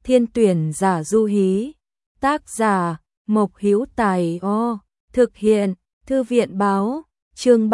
Thiên tuyển giả Du Hí. Tác giả Mộc Hữu Tài. Thực hiện Thư viện báo. Chương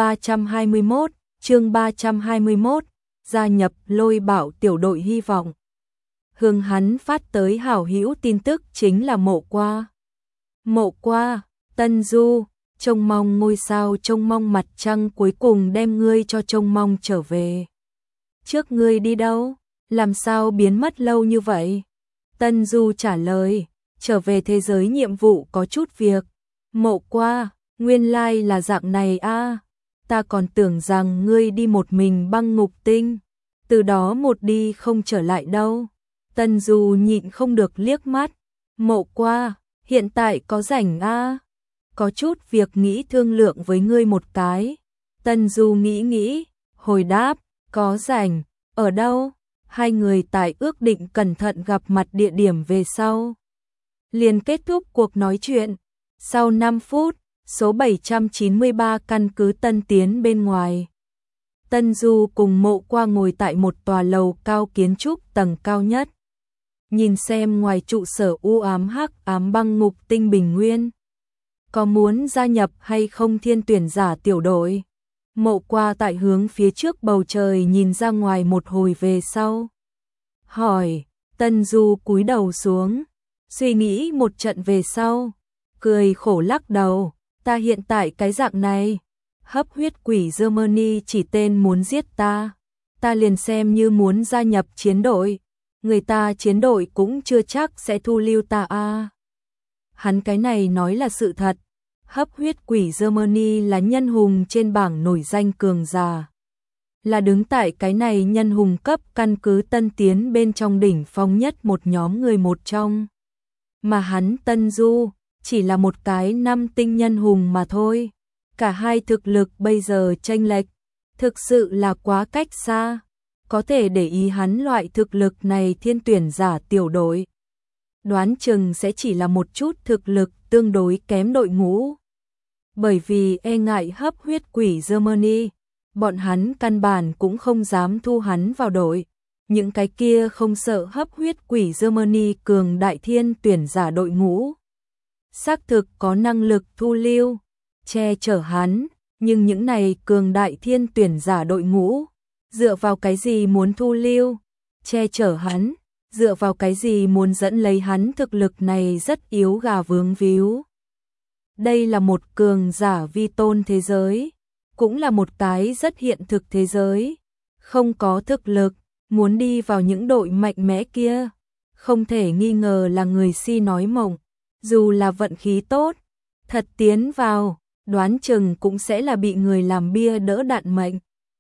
321, gia nhập Lôi Bảo tiểu đội hy vọng. Hướng hắn phát tới hảo hữu tin tức chính là Mộ Qua. Mộ Qua, Tân Du, trông mong ngôi sao, trông mong mặt trăng cuối cùng đem ngươi cho trông mong trở về. Trước ngươi đi đâu? Làm sao biến mất lâu như vậy? Tân Du trả lời, trở về thế giới nhiệm vụ có chút việc. Mộ Qua, nguyên lai là dạng này a. Ta còn tưởng rằng ngươi đi một mình băng ngục tinh, từ đó một đi không trở lại đâu. Tân Du nhịn không được liếc mắt. Mộ Qua, hiện tại có rảnh a? Có chút việc nghĩ thương lượng với ngươi một cái. Tân Du nghĩ, hồi đáp, có rảnh. Ở đâu? Hai người tại ước định cẩn thận gặp mặt địa điểm về sau liền kết thúc cuộc nói chuyện. Sau 5 phút, số 793 căn cứ Tân Tiến bên ngoài. Tân Du cùng Mộ Qua ngồi tại một tòa lầu cao kiến trúc tầng cao nhất. Nhìn xem ngoài trụ sở u ám hắc ám băng ngục tinh bình nguyên. Có muốn gia nhập hay không thiên tuyển giả tiểu đội? Mộ Qua tại hướng phía trước bầu trời nhìn ra ngoài một hồi về sau. Hỏi, Tân Du cúi đầu xuống, suy nghĩ một trận về sau, cười khổ lắc đầu, ta hiện tại cái dạng này, hấp huyết quỷ Germany chỉ tên muốn giết ta liền xem như muốn gia nhập chiến đội, người ta chiến đội cũng chưa chắc sẽ thu lưu ta a. Hắn cái này nói là sự thật. Hấp huyết quỷ Germany là nhân hùng trên bảng nổi danh cường giả, là đứng tại cái này nhân hùng cấp căn cứ Tân Tiến bên trong đỉnh phong nhất một nhóm người một trong. Mà hắn Tân Du chỉ là một cái 5 tinh nhân hùng mà thôi. Cả hai thực lực bây giờ chênh lệch thực sự là quá cách xa. Có thể để ý hắn loại thực lực này thiên tuyển giả tiểu đội, đoán chừng sẽ chỉ là một chút thực lực tương đối kém đội ngũ. Bởi vì e ngại hấp huyết quỷ Germany, bọn hắn căn bản cũng không dám thu hắn vào đội. Những cái kia không sợ hấp huyết quỷ Germany cường đại thiên tuyển giả đội ngũ, xác thực có năng lực thu lưu, che chở hắn, nhưng những này cường đại thiên tuyển giả đội ngũ, dựa vào cái gì muốn thu lưu, che chở hắn, dựa vào cái gì muốn dẫn lấy hắn, thực lực này rất yếu gà vướng víu. Đây là một cường giả vi tôn thế giới, cũng là một cái rất hiện thực thế giới. Không có thực lực, muốn đi vào những đội mạnh mẽ kia, không thể nghi ngờ là người si nói mộng. Dù là vận khí tốt, thật tiến vào, đoán chừng cũng sẽ là bị người làm bia đỡ đạn mệnh.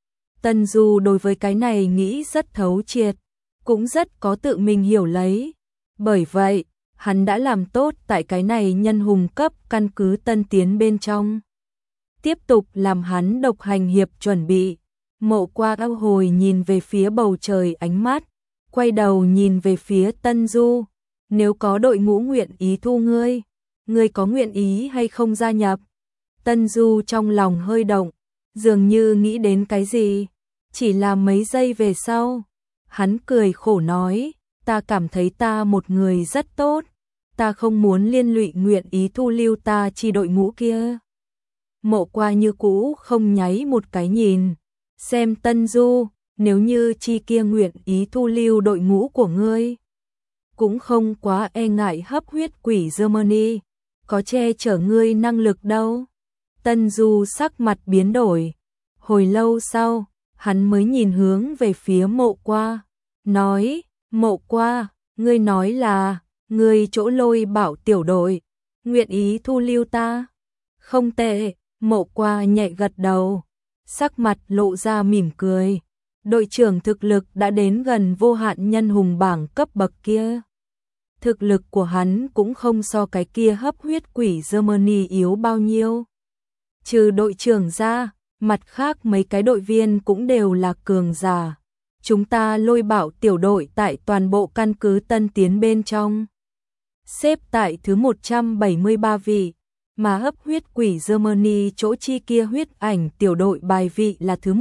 Tân Du đối với cái này nghĩ rất thấu triệt, cũng rất có tự mình hiểu lấy. Bởi vậy, hắn đã làm tốt tại cái này nhân hùng cấp căn cứ Tân Tiến bên trong. Tiếp tục làm hắn độc hành hiệp chuẩn bị. Mộ Qua ao hồi nhìn về phía bầu trời ánh mắt, quay đầu nhìn về phía Tân Du. Nếu có đội ngũ nguyện ý thu ngươi có nguyện ý hay không gia nhập? Tân Du trong lòng hơi động, dường như nghĩ đến cái gì. Chỉ là mấy giây về sau, hắn cười khổ nói, ta cảm thấy ta một người rất tốt, ta không muốn liên lụy nguyện ý thu lưu ta chi đội ngũ kia. Mộ Qua như cũ không nháy một cái nhìn, xem Tân Du, nếu như chi kia nguyện ý thu lưu đội ngũ của ngươi, cũng không quá e ngại hấp huyết quỷ Germany, có che chở ngươi năng lực đâu. Tân Du sắc mặt biến đổi, hồi lâu sau, hắn mới nhìn hướng về phía Mộ Qua, nói, Mộ Qua, ngươi nói là, ngươi chỗ Lôi Bảo tiểu đội, nguyện ý thu lưu ta. Không tệ, Mộ Qua nhẹ gật đầu, sắc mặt lộ ra mỉm cười. Đội trưởng thực lực đã đến gần vô hạn nhân hùng bảng cấp bậc kia. Thực lực của hắn cũng không so cái kia hấp huyết quỷ Germany yếu bao nhiêu. Trừ đội trưởng ra, mặt khác mấy cái đội viên cũng đều là cường giả. Chúng ta Lôi Bảo tiểu đội tại toàn bộ căn cứ Tân Tiến bên trong, xếp tại thứ 173 vị, mà hấp huyết quỷ Germany chỗ chi kia huyết ảnh tiểu đội bài vị là thứ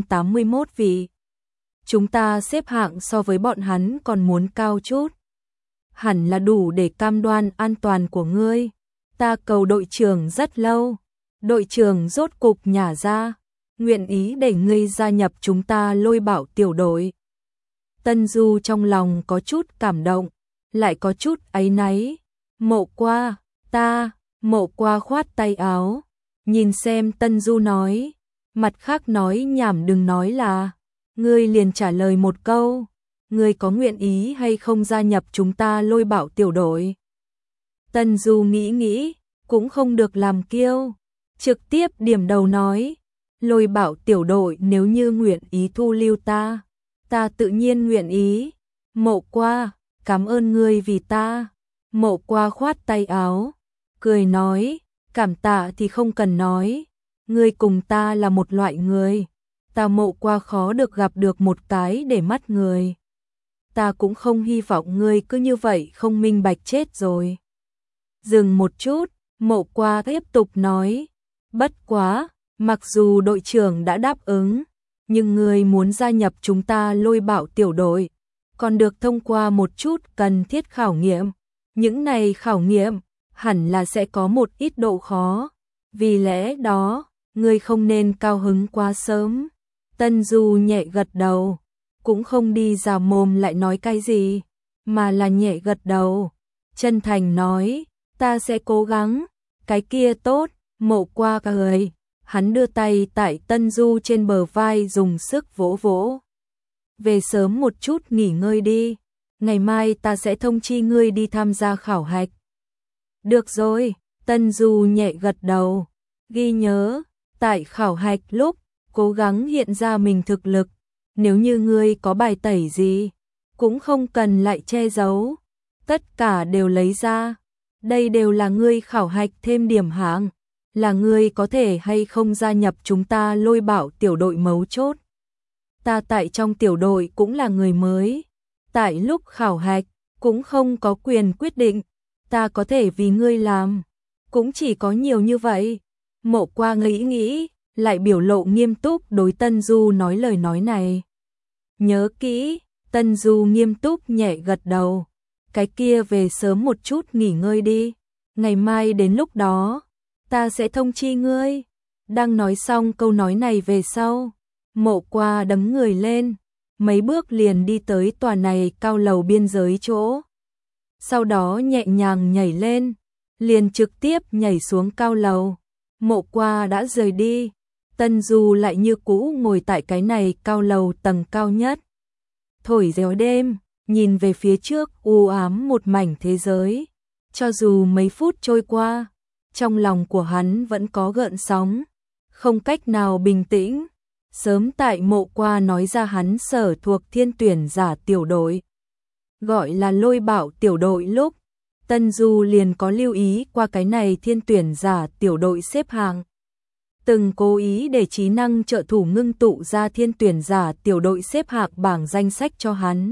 181 vị. Chúng ta xếp hạng so với bọn hắn còn muốn cao chút. hẳn là đủ để cam đoan an toàn của ngươi. Ta cầu đội trưởng rất lâu, đội trưởng rốt cục nhả ra, nguyện ý để ngươi gia nhập chúng ta Lôi Bảo tiểu đội. Tân Du trong lòng có chút cảm động, lại có chút áy náy. Mộ Qua, Mộ Qua khoát tay áo, nhìn xem Tân Du nói, mặt khác nói nhảm đừng nói là, ngươi liền trả lời một câu, ngươi có nguyện ý hay không gia nhập chúng ta Lôi Bảo tiểu đội. Tân Du nghĩ, cũng không được làm kiêu, trực tiếp điểm đầu nói, Lôi Bảo tiểu đội nếu như nguyện ý thu lưu ta tự nhiên nguyện ý. Mộ Qua, cảm ơn ngươi vì ta. Mộ Qua khoát tay áo, cười nói, cảm tạ thì không cần nói, ngươi cùng ta là một loại người, ta Mộ Qua khó được gặp được một cái để mắt người. Ta cũng không hy vọng ngươi cứ như vậy không minh bạch chết rồi. Dừng một chút, Mộ Qua tiếp tục nói, bất quá, mặc dù đội trưởng đã đáp ứng, nhưng ngươi muốn gia nhập chúng ta Lôi Bảo tiểu đội, còn được thông qua một chút cần thiết khảo nghiệm. Những này khảo nghiệm, hẳn là sẽ có một ít độ khó. Vì lẽ đó, ngươi không nên cao hứng quá sớm. Tân Du nhẹ gật đầu, cũng không đi ra mồm lại nói cái gì, mà là nhẹ gật đầu. Chân thành nói, ta sẽ cố gắng, cái kia tốt. Mộ Qua cười, hắn đưa tay tại Tân Du trên bờ vai dùng sức vỗ vỗ. Về sớm một chút nghỉ ngơi đi, ngày mai ta sẽ thông chi ngươi đi tham gia khảo hạch. Được rồi, Tân Du nhẹ gật đầu, ghi nhớ, tại khảo hạch lúc, cố gắng hiện ra mình thực lực, nếu như ngươi có bài tẩy gì, cũng không cần lại che giấu, tất cả đều lấy ra, đây đều là ngươi khảo hạch thêm điểm hạng, là ngươi có thể hay không gia nhập chúng ta Lôi Bảo tiểu đội mấu chốt. Ta tại trong tiểu đội cũng là người mới, tại lúc khảo hạch cũng không có quyền quyết định, ta có thể vì ngươi làm, cũng chỉ có nhiều như vậy. Mộ Qua nghĩ, lại biểu lộ nghiêm túc đối Tân Du nói lời nói này. Nhớ kỹ, Tân Du nghiêm túc nhẹ gật đầu, cái kia về sớm một chút nghỉ ngơi đi, ngày mai đến lúc đó, ta sẽ thông chi ngươi. Đang nói xong câu nói này về sau, Mộ Qua đấm người lên, mấy bước liền đi tới tòa này cao lầu biên giới chỗ. Sau đó nhẹ nhàng nhảy lên, liền trực tiếp nhảy xuống cao lầu. Mộ Qua đã rời đi, Tân Du lại như cũ ngồi tại cái này cao lầu tầng cao nhất. Thổi réo đêm, nhìn về phía trước u ám một mảnh thế giới. Cho dù mấy phút trôi qua, trong lòng của hắn vẫn có gợn sóng, không cách nào bình tĩnh. Sớm tại Mộ Qua nói ra hắn sở thuộc thiên tuyển giả tiểu đội, gọi là Lôi Bảo tiểu đội lúc, Tân Du liền có lưu ý qua cái này thiên tuyển giả tiểu đội xếp hạng. Từng cố ý để trí năng trợ thủ ngưng tụ ra thiên tuyển giả tiểu đội xếp hạng bảng danh sách cho hắn.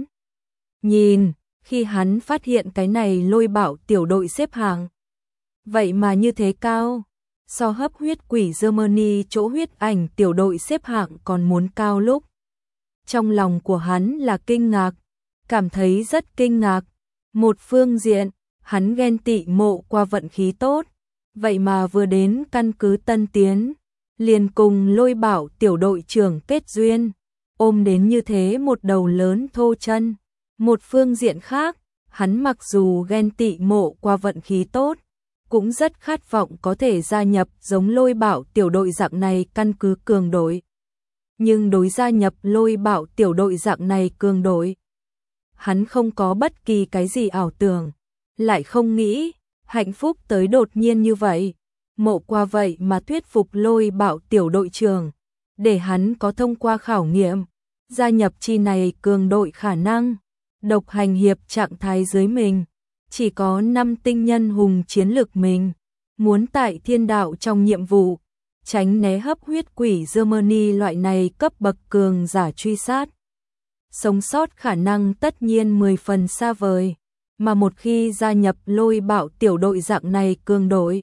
Nhìn, khi hắn phát hiện cái này Lôi Bảo tiểu đội xếp hạng, vậy mà như thế cao, so hấp huyết quỷ Germany chỗ huyết ảnh tiểu đội xếp hạng còn muốn cao lúc. Trong lòng của hắn là kinh ngạc, cảm thấy rất kinh ngạc. Một phương diện, hắn ghen tị Mộ Qua vận khí tốt, vậy mà vừa đến căn cứ Tân Tiến, liền cùng Lôi Bảo tiểu đội trưởng kết duyên, ôm đến như thế một đầu lớn thô chân. Một phương diện khác, hắn mặc dù ghen tị Mộ Qua vận khí tốt, cũng rất khát vọng có thể gia nhập giống Lôi Bảo tiểu đội dạng này căn cứ cường đội. Nhưng đối gia nhập Lôi Bảo tiểu đội dạng này cường đội, hắn không có bất kỳ cái gì ảo tưởng, lại không nghĩ, hạnh phúc tới đột nhiên như vậy. Mộ Qua vậy mà thuyết phục Lôi Bảo tiểu đội trưởng, để hắn có thông qua khảo nghiệm, gia nhập chi này cường đội khả năng, độc hành hiệp trạng thái dưới mình. Chỉ có 5 tinh nhân hùng chiến lược mình, muốn tại thiên đạo trong nhiệm vụ, tránh né hấp huyết quỷ Germany loại này cấp bậc cường giả truy sát. Sống sót khả năng tất nhiên 10 phần xa vời, mà một khi gia nhập Lôi Bảo tiểu đội dạng này cường đội,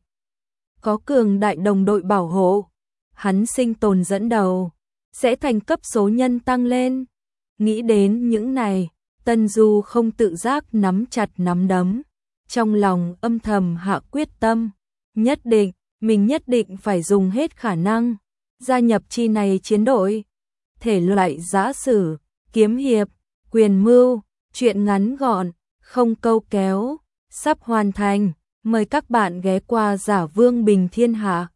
có cường đại đồng đội bảo hộ, hắn sinh tồn dẫn đầu, sẽ thành cấp số nhân tăng lên. Nghĩ đến những này, Tân Du không tự giác nắm chặt nắm đấm, trong lòng âm thầm hạ quyết tâm, mình nhất định phải dùng hết khả năng, gia nhập chi này chiến đội. Thể loại giã sử, kiếm hiệp, quyền mưu, truyện ngắn gọn, không câu kéo, sắp hoàn thành, mời các bạn ghé qua Giả Vương Bình Thiên Hạ.